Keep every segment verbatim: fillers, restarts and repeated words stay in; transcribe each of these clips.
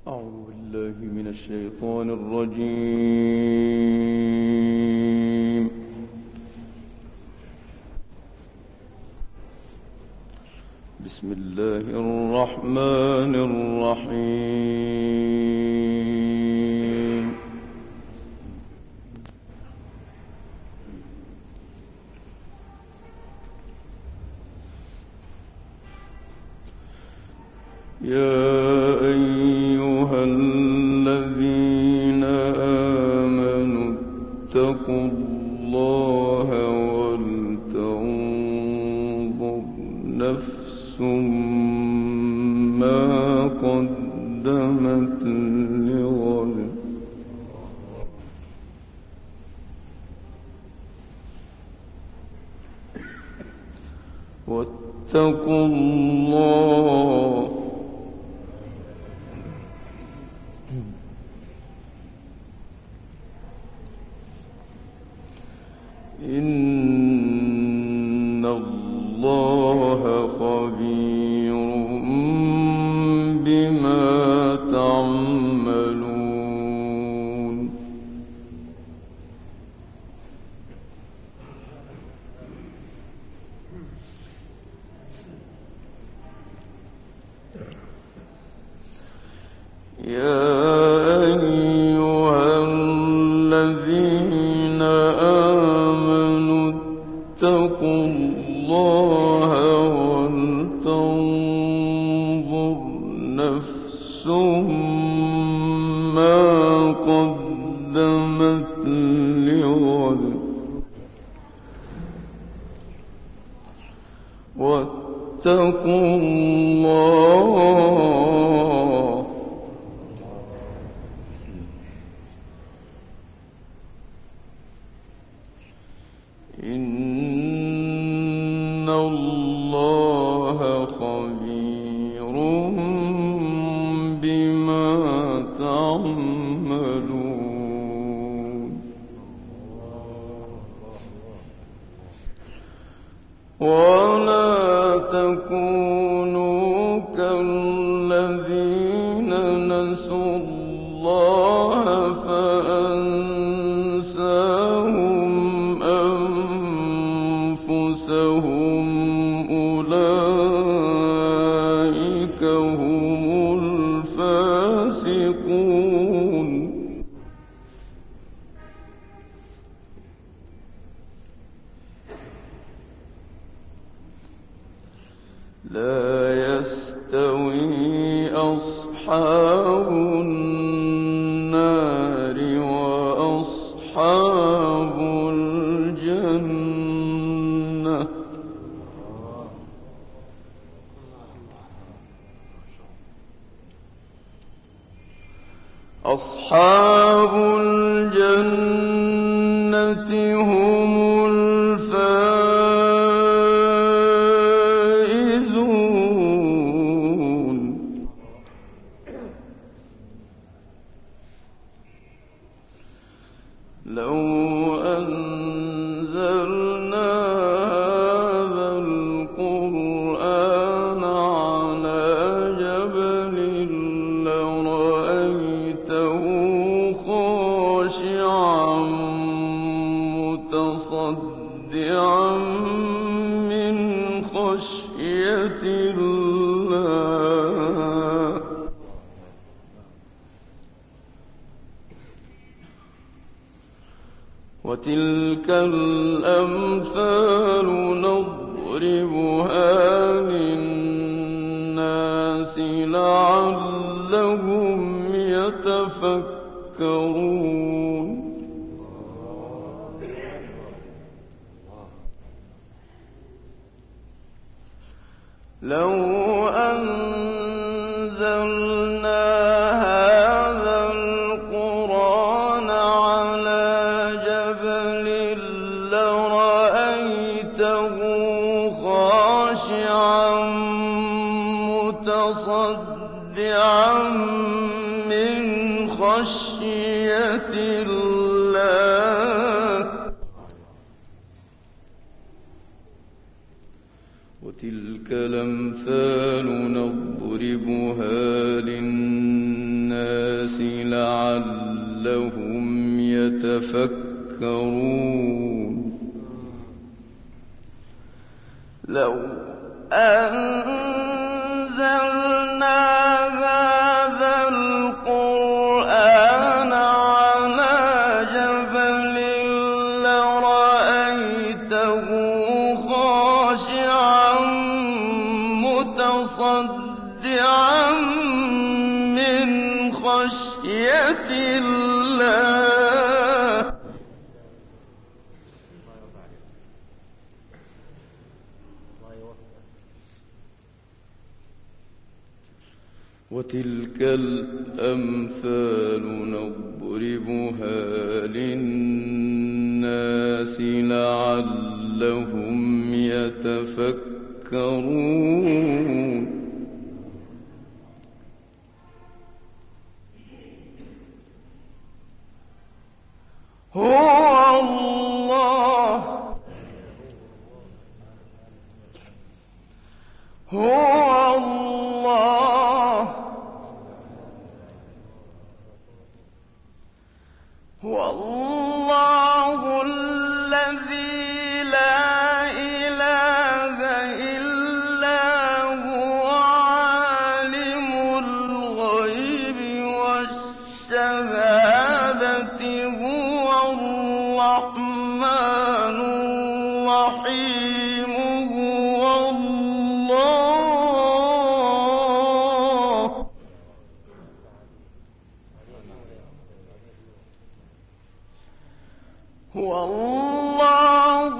أعوذ بالله من الشيطان الرجيم. بسم الله الرحمن الرحيم. يا أيها الذين آمنوا اتقوا الله ولتنظر نفس ما قدمت لغد واتقوا الله إن الله خبير بما تعملون. يا أيها الذين آمنوا اتقوا الله ولتنظر نفس ما قدمت لغد واتقوا الله إن الله خبير بما تعملون. ولا تكونوا كالذين نسوا الله فأنساهم أنفسهم أولئك هم الفاسقون. لا يستوي أصحاب النار وأصحاب الجنة أصحاب الجنة هم الفائزون. لو أنزلنا هذا القرآن على جبل لرأيته خاشعا متصدعا من خشية الله. وتلك الأمثال نضربها للناس لعلهم يتفكرون. لو أنزلنا هذا القرآن على جبل لرأيته خاشعا متصدعا من خشية الله. وتلك الأمثال نضربها للناس للناس لعلهم يتفكرون لو أنزلنا هذا القرآن على جبل لرأيته خاشعا متصدعا من خشية الله وتلك الأمثال نضربها للناس لعلهم يتفكرون هو الله هو الله هو الله الذي لا إله إلا هو عالم الغيب والشهادة هو الرحمن الرحيم هو الله هو الله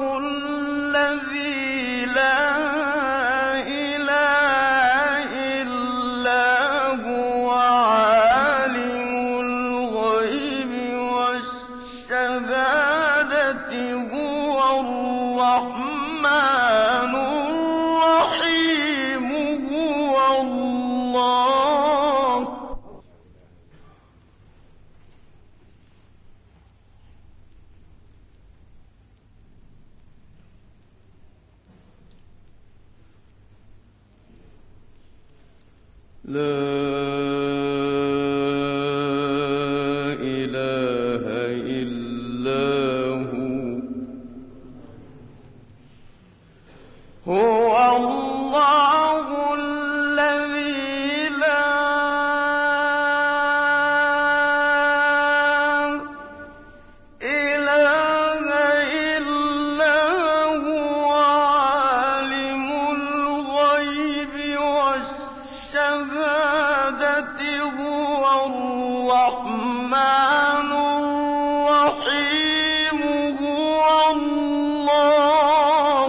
الذي لا إله إلا هو عالم الغيب والشهادة هو الرحمن الرحيم هو الله لا إله إلا هو هو الله الذي لا إله إلا هو عالم الغيب والشهادة هو الرحمن الرحيم هو الله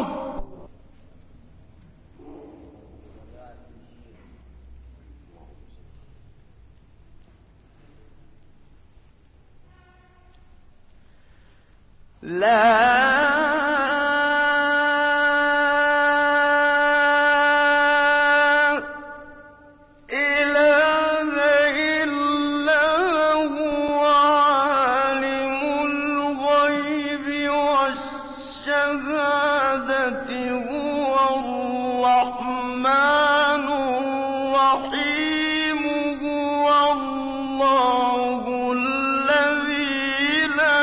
لا إله إلا هو عالم الغيب والشهادة هو الرحمن الرحيم هو الله الذي لا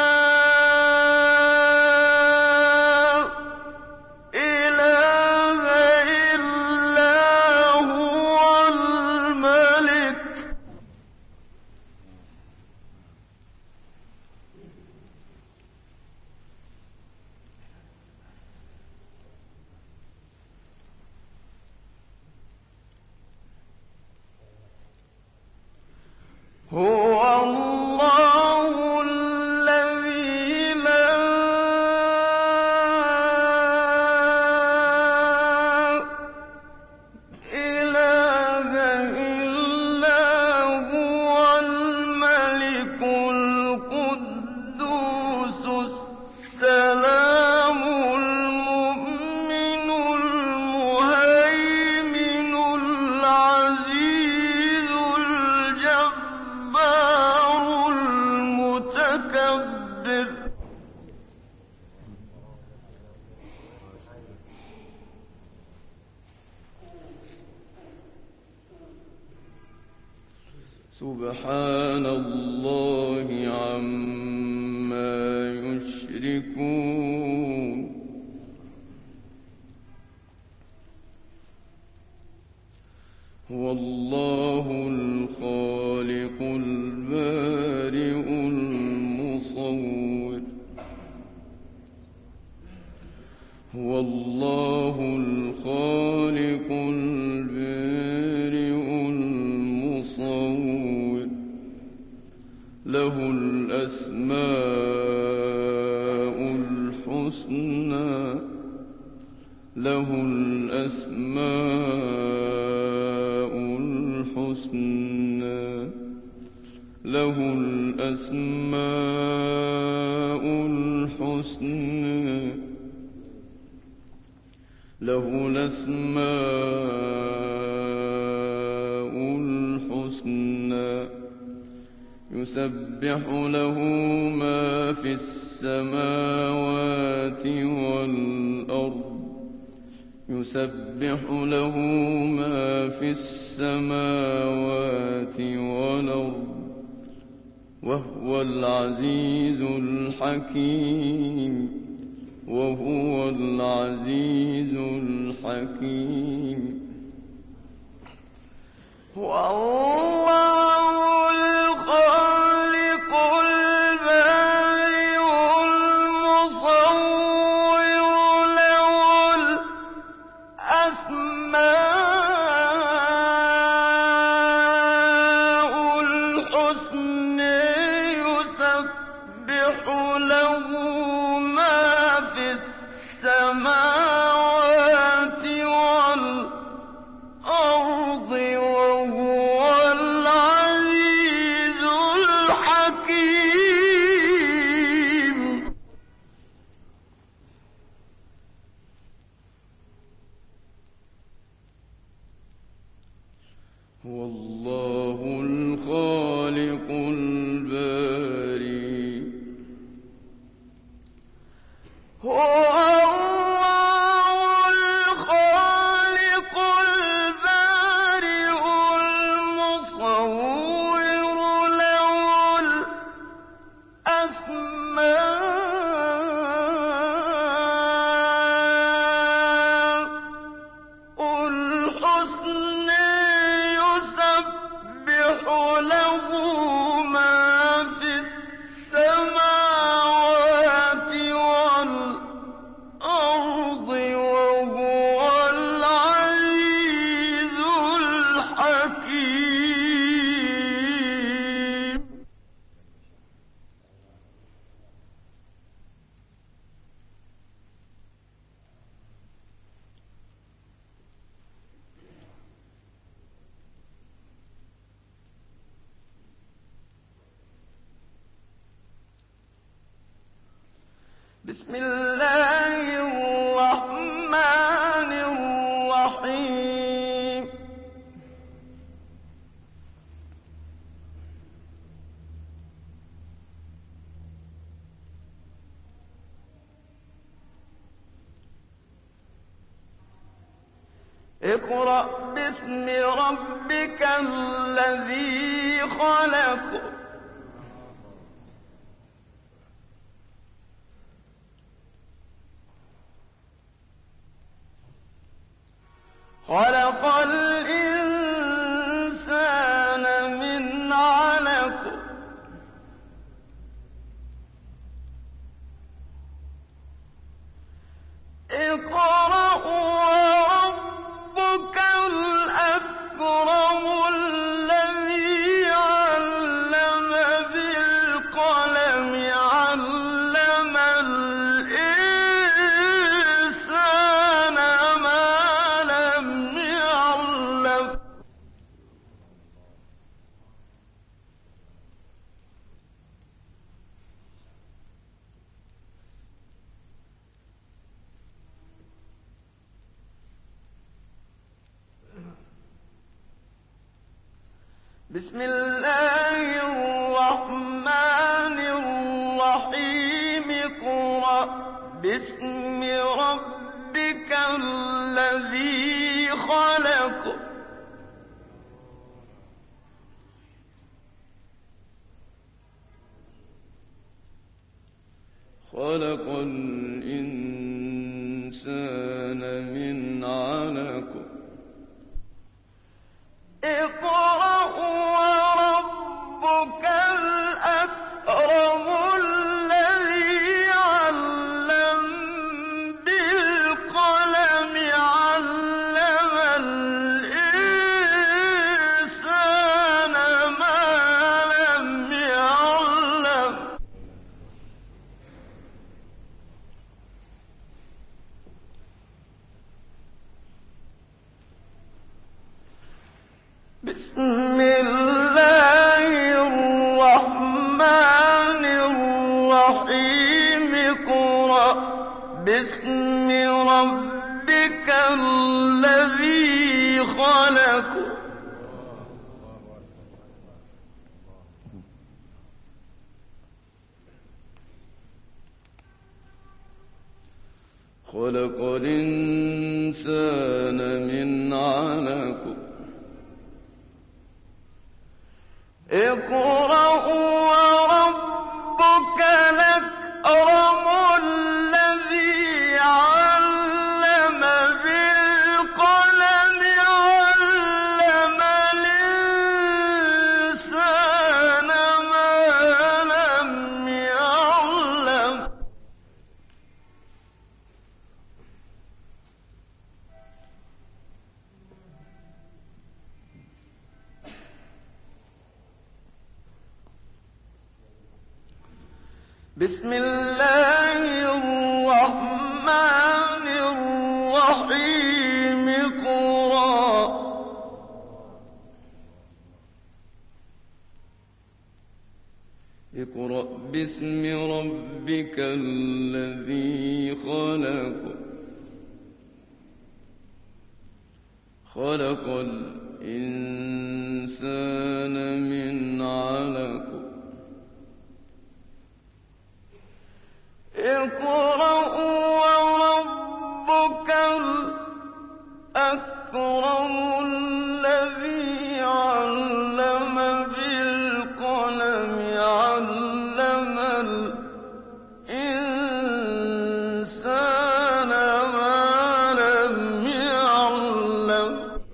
إله إلا هو الملك هو الله الذي لا إله إلا هو الملك القدوس السلام المؤمن المهيمن العزيز الجبار سبحان الله عما يشركون هو الله الخالق البارئ المصور هو الله الخالق البارئ المصور له الأسماء الحسنى له الأسماء الحسنى له الأسماء الحسنى له الأسماء الحسنى يسبح له ما في السماوات والأرض يسبح له ما في السماوات والأرض وهو العزيز الحكيم وهو العزيز الحكيم والله الخالق البارئ المصور له الأسماء الحسنى يسبح له ما في السماوات والأرض وهو العزيز الحكيم هو الله الخالق البارئ هو الله الخالق البارئ المصور له الأسماء الحسنى يسبح له ما في السماوات والأرض وهو العزيز الحكيم بسم الله الرحمن الرحيم اقرأ باسم ربك الذي خلق خلق الإنسان من علق اقرأ وربك الأكرم الذي علم بالقلم علم الإنسان ما لم يعلم بسم الله الرحمن الرحيم اقرأ باسم ربك الذي خلق خلق الإنسان من علق اقرأ وربك الأكرم الذي علم بالقلم علم الإنسان ما لم يعلم بسم الله الرحمن الرحيم اقرأ باسم ربك الذي خلق خلق الإنسان من علق اقرأ وربك الأكرم الذي علم بالقلم علم الإنسان ما لم يعلم بسم الله الرحمن الرحيم اقرأ اقرأ باسم ربك الذي خلق خلق الإنسان من علق اقرأ وربك الأكرم الذي علم بالقلم علم الإنسان ما لم يعلم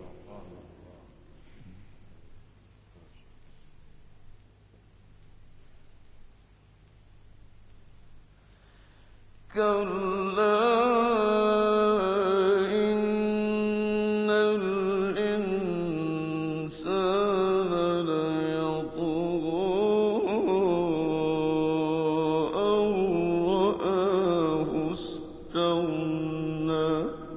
كلا إن الإنسان ليطغى أن رآه استغنى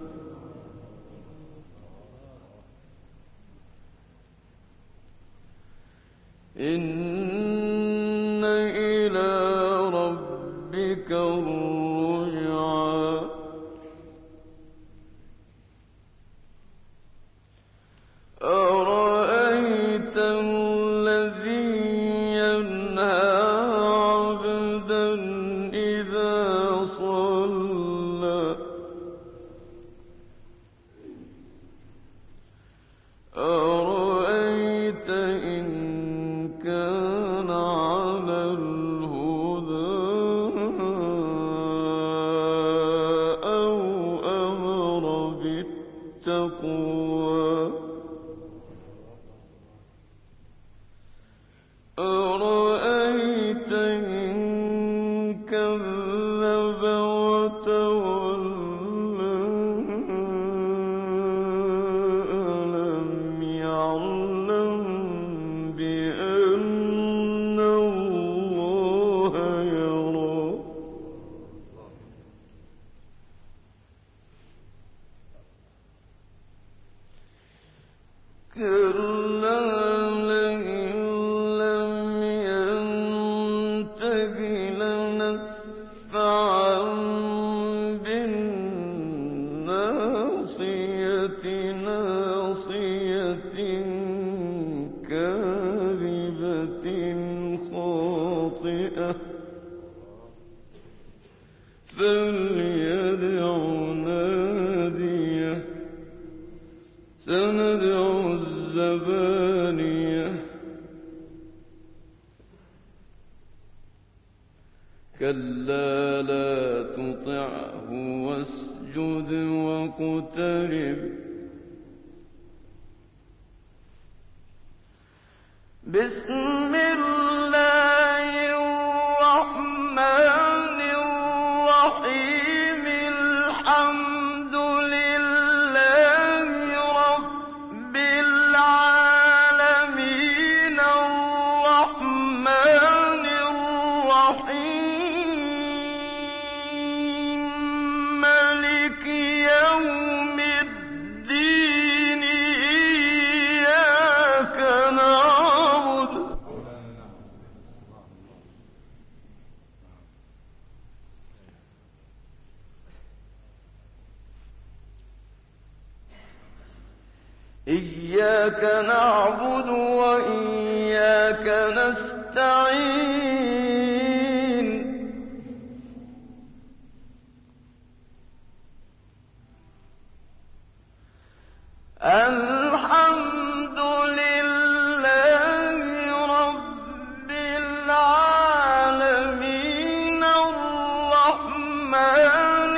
إن إلى ربك الرجعى أرأيت الذي ينهى عبدا إذا صلى أرأيت إن كان على الهدى أو أمر بالتقوى أرأيت إن كذب وتولى ألم يعلم بأن الله يرى كلا لئن لم ينته لنسفعا بالناصية ناصية كاذبة خاطئة فليدع ناديه سندع الزبانية كلا لا تطعه واسجد واقترب. بسم الله الرحمن الرحيم. الحمد لله رب العالمين الرحمن الرحيم مالك يوم الدين إياك نعبد إياك نعبد وإياك نستعين. الحمد لله رب العالمين الرحمن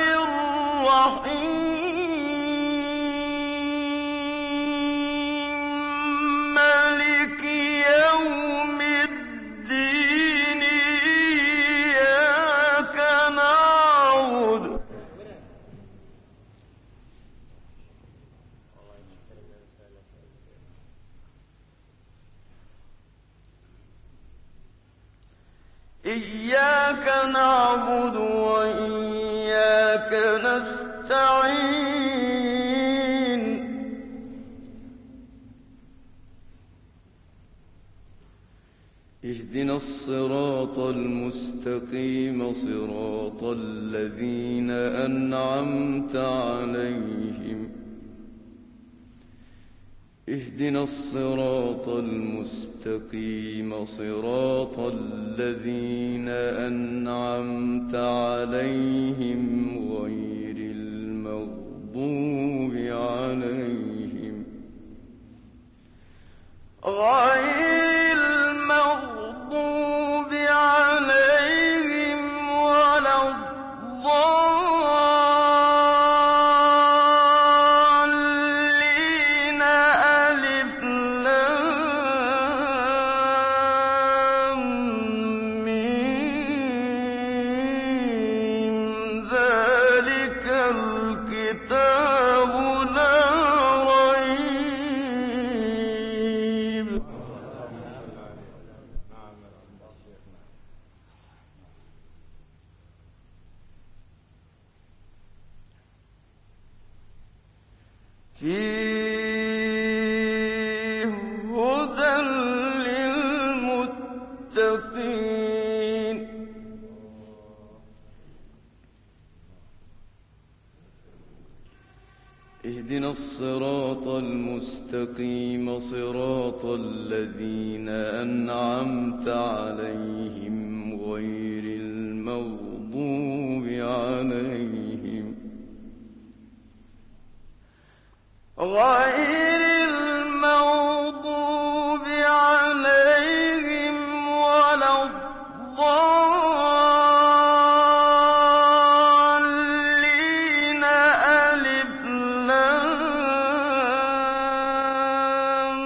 الرحيم مالك يوم الدين إياك نعبد إياك نعبد وإياك نستعين. اهدنا الصراط المستقيم صراط الذين أنعمت عليهم اهدنا الصراط المستقيم صراط الذين أنعمت عليهم غير المغضوب عليهم غير المغضوب عليهم ولا الضالين. ألف لام ميم ذلك الكتاب لا ريب. فيه هدى للمتقين. اهدنا الصراط المستقيم صراط الذين أنعمت عليهم غير المغضوب عليهم غير المغضوب عليهم ولا الضالين. ألف لام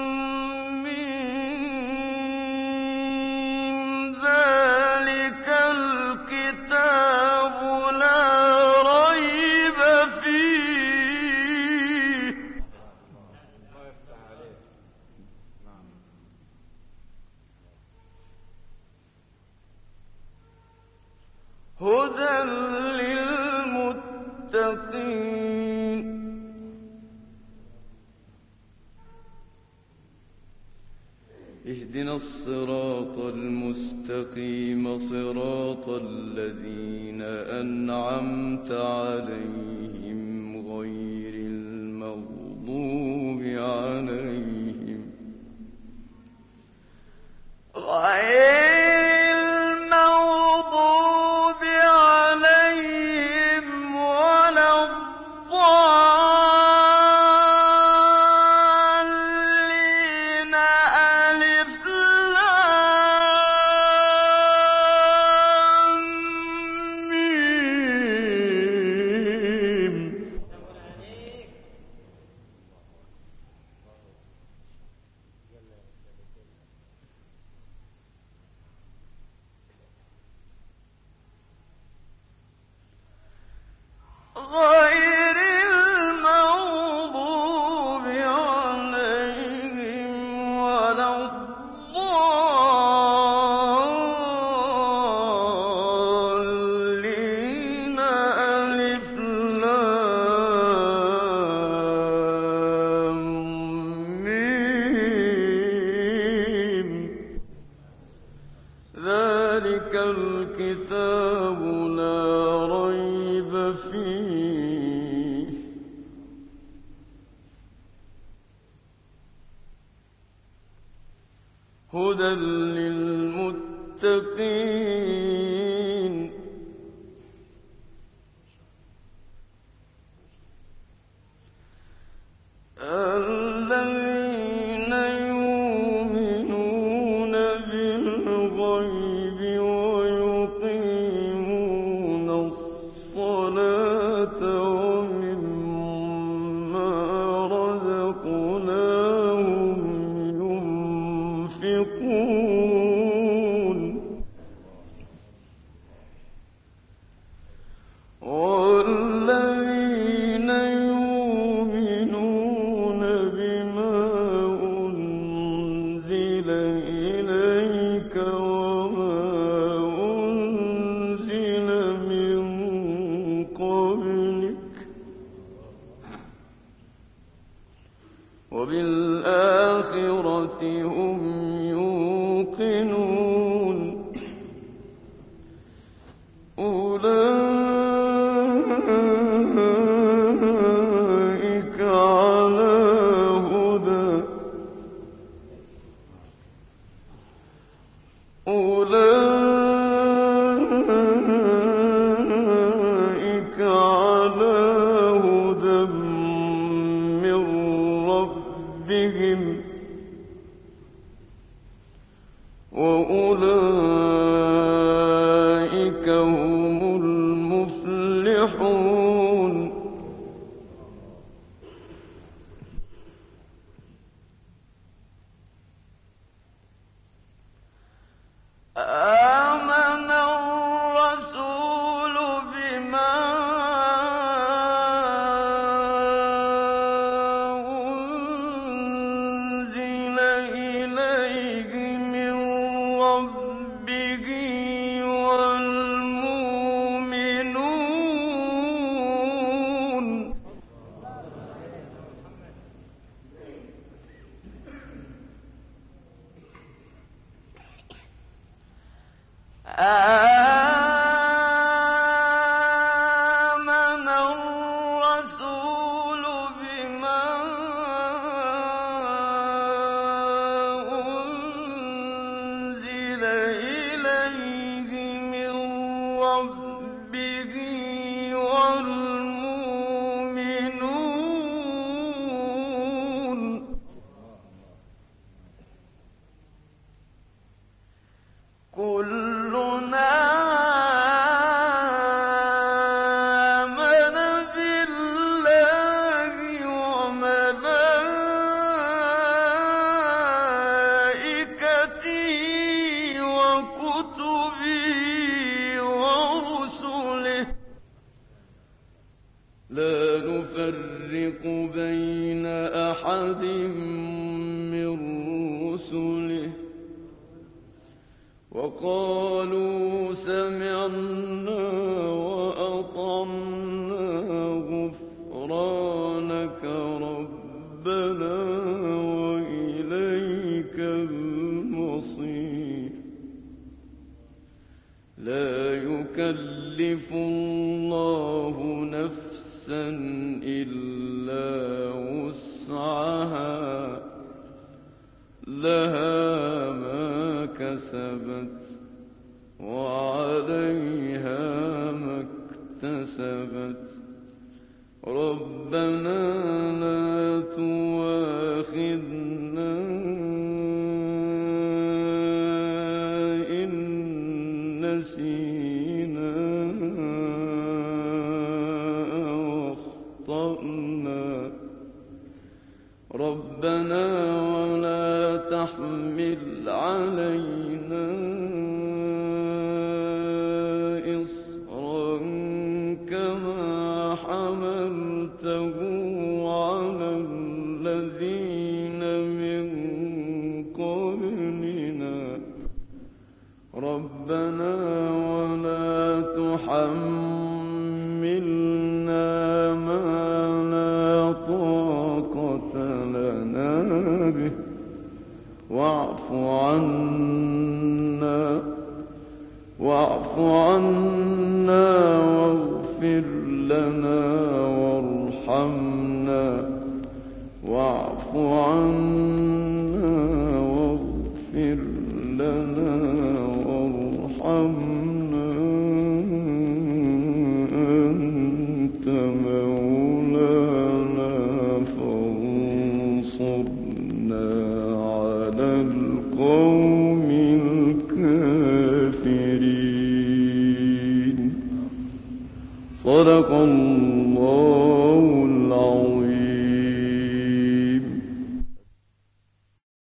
ميم ذلك الكتاب لا ريب فيه. هدى للمتقين. اهدنا الصراط المستقيم صراط الذين أنعمت عليهم غير المغضوب عليهم غير المغضوب عليهم ولا الضالين. ألف لام هدى للمتقين الذين يؤمنون بالغيب ويقيمون الصلاة ومما رزقناهم ينفقون والذين يؤمنون بما أنزل إليك وما أنزل من قبلك وبالآخرة هم يوقنون أولئك على هدى أولئك على هدى من ربهم وأولئك هم المفلحون آمن الرسول بما أنزل إليه من ربه والمؤمنون آمن الرسول بما أنزل إليه من ربه والمؤمنون كلنا آمن بالله وملائكته وكتبه ورسله لا نفرق بين أحد من رسله وقالوا سمعنا وأطعنا غفرانك ربنا وإليك المصير لا يكلف الله نفسا إلا وسعها لها ما كسبت وعليها ما اكتسبت ربنا لا تؤاخذنا إن نسينا أو أخطأنا ربنا ولا تحمل علينا إصرا كما حملته على الذين من قبلنا ربنا ولا تحملنا ما لا طاقة لنا به واعف عنا واعف عنا واغفر لنا وارحمنا واعف عنا واغفر على القوم الكافرين. صدق الله العظيم.